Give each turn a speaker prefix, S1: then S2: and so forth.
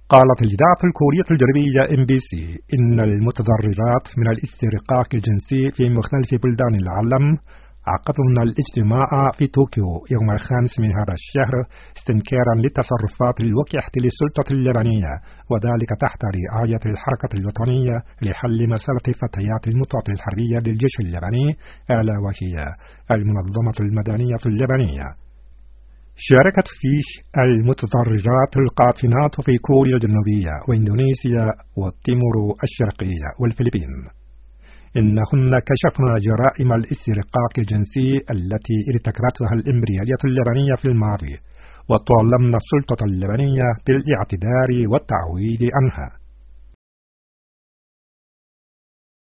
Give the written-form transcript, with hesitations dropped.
S1: قالت الإذاعة الكورية الجنوبية MBC إن المتضررات من الاسترقاق الجنسي في مختلف بلدان العالم عقدن الاجتماع في طوكيو يوم 5 من هذا الشهر استنكارا للتصرفات الوقحة للسلطة اللبنانية، وذلك تحت رعاية الحركة الوطنية لحل مسألة فتيات المطاة الحربية للجيش اللبناني، ألا وهي المنظمة المدنية اللبنانية. شاركت فيه المتضررات القاطنات في كوريا الجنوبية وإندونيسيا وتيمور الشرقية والفلبين. إنهن كشفن جرائم الاسترقاق الجنسي التي ارتكبتها الإمبريالية اللبنانية في الماضي، وطالبن السلطة اللبنانية بالاعتذار والتعويض عنها.